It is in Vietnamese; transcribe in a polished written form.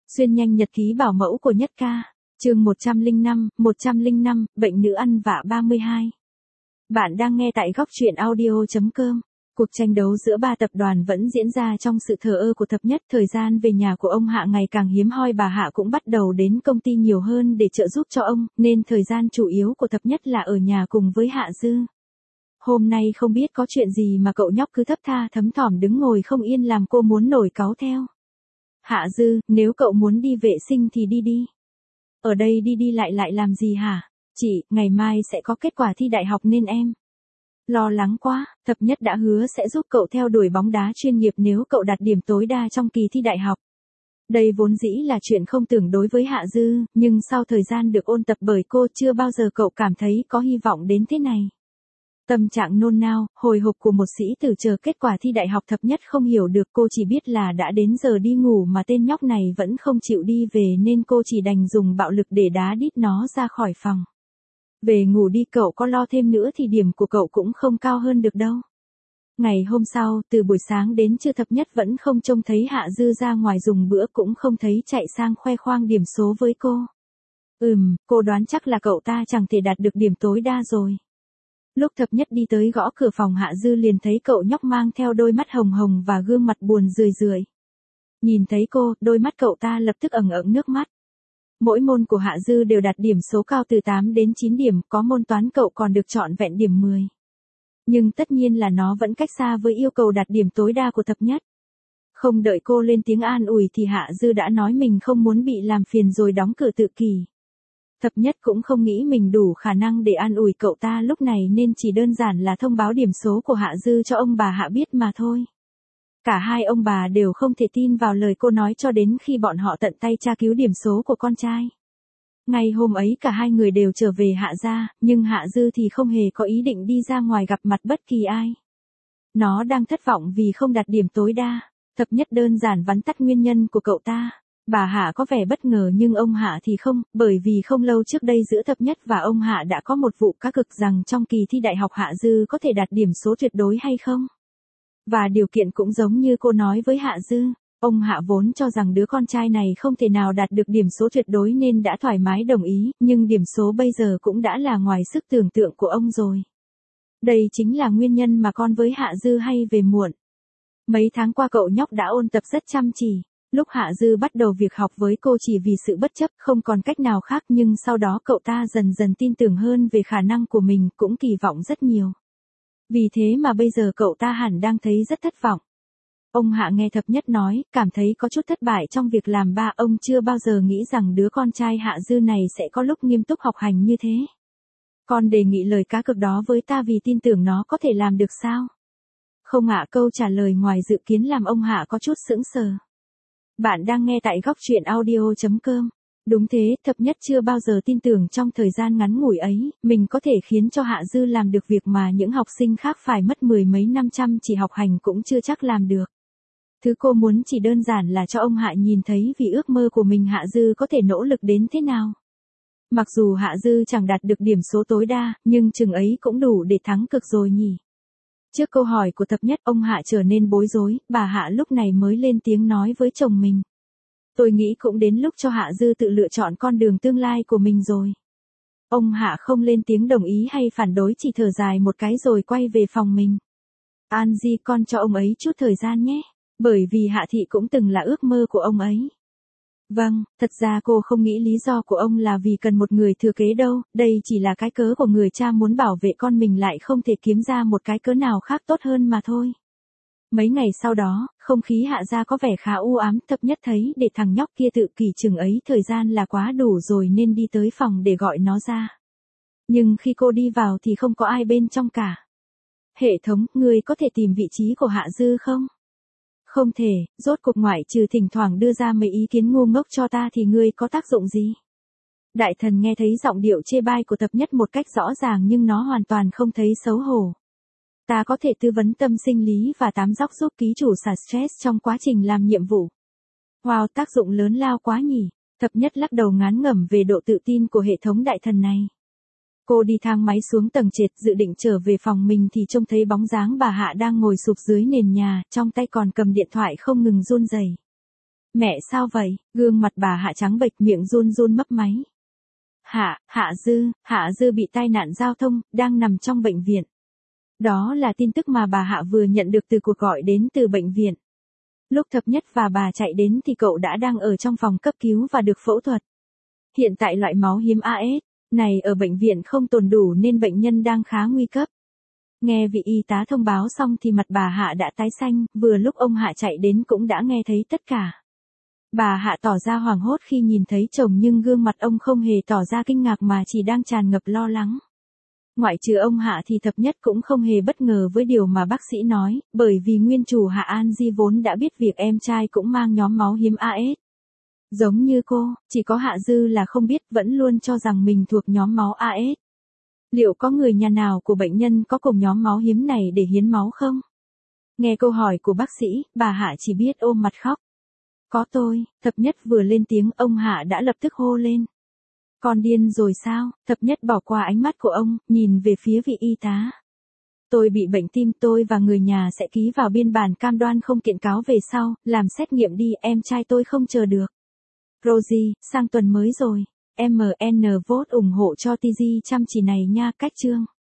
Xuyên nhanh nhật ký bảo mẫu của Nhất Ca, chương 105, bệnh nữ ăn vạ 32. Bạn đang nghe tại góc truyện audio.com. Cuộc tranh đấu giữa ba tập đoàn vẫn diễn ra trong sự thờ ơ của Thập Nhất. Thời gian về nhà của ông Hạ ngày càng hiếm hoi, bà Hạ cũng bắt đầu đến công ty nhiều hơn để trợ giúp cho ông, nên thời gian chủ yếu của Thập Nhất là ở nhà cùng với Hạ Dư. Hôm nay không biết có chuyện gì mà cậu nhóc cứ thấp tha thấm thỏm đứng ngồi không yên làm cô muốn nổi cáu theo. Hạ Dư, nếu cậu muốn đi vệ sinh thì đi đi. Ở đây đi lại làm gì hả? Chị, ngày mai sẽ có kết quả thi đại học nên em lo lắng quá. Thập Nhất đã hứa sẽ giúp cậu theo đuổi bóng đá chuyên nghiệp nếu cậu đạt điểm tối đa trong kỳ thi đại học. Đây vốn dĩ là chuyện không tưởng đối với Hạ Dư, nhưng sau thời gian được ôn tập bởi cô chưa bao giờ cậu cảm thấy có hy vọng đến thế này. Tâm trạng nôn nao, hồi hộp của một sĩ tử chờ kết quả thi đại học. Thập Nhất không hiểu được, cô chỉ biết là đã đến giờ đi ngủ mà tên nhóc này vẫn không chịu đi về nên cô chỉ đành dùng bạo lực để đá đít nó ra khỏi phòng. Về ngủ đi, cậu có lo thêm nữa thì điểm của cậu cũng không cao hơn được đâu. Ngày hôm sau, từ buổi sáng đến trưa Thập Nhất vẫn không trông thấy Hạ Dư ra ngoài dùng bữa, cũng không thấy chạy sang khoe khoang điểm số với cô. Cô đoán chắc là cậu ta chẳng thể đạt được điểm tối đa rồi. Lúc Thập Nhất đi tới gõ cửa phòng Hạ Dư liền thấy cậu nhóc mang theo đôi mắt hồng hồng và gương mặt buồn rười rượi. Nhìn thấy cô, đôi mắt cậu ta lập tức ẩn ẩn nước mắt. Mỗi môn của Hạ Dư đều đạt điểm số cao từ 8 đến 9 điểm, có môn toán cậu còn được trọn vẹn điểm 10. Nhưng tất nhiên là nó vẫn cách xa với yêu cầu đạt điểm tối đa của Thập Nhất. Không đợi cô lên tiếng an ủi thì Hạ Dư đã nói mình không muốn bị làm phiền rồi đóng cửa tự kỷ. Thập Nhất cũng không nghĩ mình đủ khả năng để an ủi cậu ta lúc này nên chỉ đơn giản là thông báo điểm số của Hạ Dư cho ông bà Hạ biết mà thôi. Cả hai ông bà đều không thể tin vào lời cô nói cho đến khi bọn họ tận tay tra cứu điểm số của con trai. Ngày hôm ấy cả hai người đều trở về Hạ gia, nhưng Hạ Dư thì không hề có ý định đi ra ngoài gặp mặt bất kỳ ai. Nó đang thất vọng vì không đạt điểm tối đa. Thập Nhất đơn giản vắn tắt nguyên nhân của cậu ta. Bà Hạ có vẻ bất ngờ nhưng ông Hạ thì không, bởi vì không lâu trước đây giữa Thập Nhất và ông Hạ đã có một vụ cá cược rằng trong kỳ thi đại học Hạ Dư có thể đạt điểm số tuyệt đối hay không. Và điều kiện cũng giống như cô nói với Hạ Dư. Ông Hạ vốn cho rằng đứa con trai này không thể nào đạt được điểm số tuyệt đối nên đã thoải mái đồng ý, nhưng điểm số bây giờ cũng đã là ngoài sức tưởng tượng của ông rồi. Đây chính là nguyên nhân mà con với Hạ Dư hay về muộn. Mấy tháng qua cậu nhóc đã ôn tập rất chăm chỉ. Lúc Hạ Dư bắt đầu việc học với cô chỉ vì sự bất chấp, không còn cách nào khác, nhưng sau đó cậu ta dần dần tin tưởng hơn về khả năng của mình, cũng kỳ vọng rất nhiều. Vì thế mà bây giờ cậu ta hẳn đang thấy rất thất vọng. Ông Hạ nghe Thập Nhất nói, cảm thấy có chút thất bại trong việc làm ba. Ông chưa bao giờ nghĩ rằng đứa con trai Hạ Dư này sẽ có lúc nghiêm túc học hành như thế. Con đề nghị lời cá cược đó với ta vì tin tưởng nó có thể làm được sao? Không ạ. Câu trả lời ngoài dự kiến làm ông Hạ có chút sững sờ. Bạn đang nghe tại góc truyện audio.com. Đúng thế, Thập Nhất chưa bao giờ tin tưởng trong thời gian ngắn ngủi ấy, mình có thể khiến cho Hạ Dư làm được việc mà những học sinh khác phải mất mười mấy năm chăm chỉ học hành cũng chưa chắc làm được. Thứ cô muốn chỉ đơn giản là cho ông Hạ nhìn thấy vì ước mơ của mình Hạ Dư có thể nỗ lực đến thế nào. Mặc dù Hạ Dư chẳng đạt được điểm số tối đa, nhưng chừng ấy cũng đủ để thắng cực rồi nhỉ. Trước câu hỏi của Thập Nhất, ông Hạ trở nên bối rối, bà Hạ lúc này mới lên tiếng nói với chồng mình. Tôi nghĩ cũng đến lúc cho Hạ Dư tự lựa chọn con đường tương lai của mình rồi. Ông Hạ không lên tiếng đồng ý hay phản đối, chỉ thở dài một cái rồi quay về phòng mình. Angie, con cho ông ấy chút thời gian nhé, bởi vì Hạ Thị cũng từng là ước mơ của ông ấy. Vâng, thật ra cô không nghĩ lý do của ông là vì cần một người thừa kế đâu, đây chỉ là cái cớ của người cha muốn bảo vệ con mình lại không thể kiếm ra một cái cớ nào khác tốt hơn mà thôi. Mấy ngày sau đó, không khí Hạ gia có vẻ khá u ám. Thập Nhất thấy để thằng nhóc kia tự kỷ chừng ấy thời gian là quá đủ rồi nên đi tới phòng để gọi nó ra. Nhưng khi cô đi vào thì không có ai bên trong cả. Hệ thống, ngươi có thể tìm vị trí của Hạ Dư không? Không thể, rốt cuộc ngoại trừ thỉnh thoảng đưa ra mấy ý kiến ngu ngốc cho ta thì ngươi có tác dụng gì? Đại thần nghe thấy giọng điệu chê bai của Thập Nhất một cách rõ ràng nhưng nó hoàn toàn không thấy xấu hổ. Ta có thể tư vấn tâm sinh lý và tám dóc giúp ký chủ xả stress trong quá trình làm nhiệm vụ. Wow, tác dụng lớn lao quá nhỉ. Thập Nhất lắc đầu ngán ngẩm về độ tự tin của hệ thống đại thần này. Cô đi thang máy xuống tầng trệt dự định trở về phòng mình thì trông thấy bóng dáng bà Hạ đang ngồi sụp dưới nền nhà, trong tay còn cầm điện thoại không ngừng run rẩy. Mẹ sao vậy? Gương mặt bà Hạ trắng bệch, miệng run run mấp máy. Hạ Dư bị tai nạn giao thông, đang nằm trong bệnh viện. Đó là tin tức mà bà Hạ vừa nhận được từ cuộc gọi đến từ bệnh viện. Lúc Thập Nhất và bà chạy đến thì cậu đã đang ở trong phòng cấp cứu và được phẫu thuật. Hiện tại loại máu hiếm AS này ở bệnh viện không tồn đủ nên bệnh nhân đang khá nguy cấp. Nghe vị y tá thông báo xong thì mặt bà Hạ đã tái xanh, vừa lúc ông Hạ chạy đến cũng đã nghe thấy tất cả. Bà Hạ tỏ ra hoảng hốt khi nhìn thấy chồng nhưng gương mặt ông không hề tỏ ra kinh ngạc mà chỉ đang tràn ngập lo lắng. Ngoại trừ ông Hạ thì Thập Nhất cũng không hề bất ngờ với điều mà bác sĩ nói, bởi vì nguyên chủ Hạ An Di vốn đã biết việc em trai cũng mang nhóm máu hiếm AS. Giống như cô, chỉ có Hạ Dư là không biết, vẫn luôn cho rằng mình thuộc nhóm máu AS. Liệu có người nhà nào của bệnh nhân có cùng nhóm máu hiếm này để hiến máu không? Nghe câu hỏi của bác sĩ, bà Hạ chỉ biết ôm mặt khóc. Có tôi, Thập Nhất vừa lên tiếng ông Hạ đã lập tức hô lên. Con điên rồi sao? Thập Nhất bỏ qua ánh mắt của ông, nhìn về phía vị y tá. Tôi bị bệnh tim, tôi và người nhà sẽ ký vào biên bản cam đoan không kiện cáo về sau, làm xét nghiệm đi, em trai tôi không chờ được. Rosie, sang tuần mới rồi. MN vote ủng hộ cho TG chăm chỉ này nha, cách chương.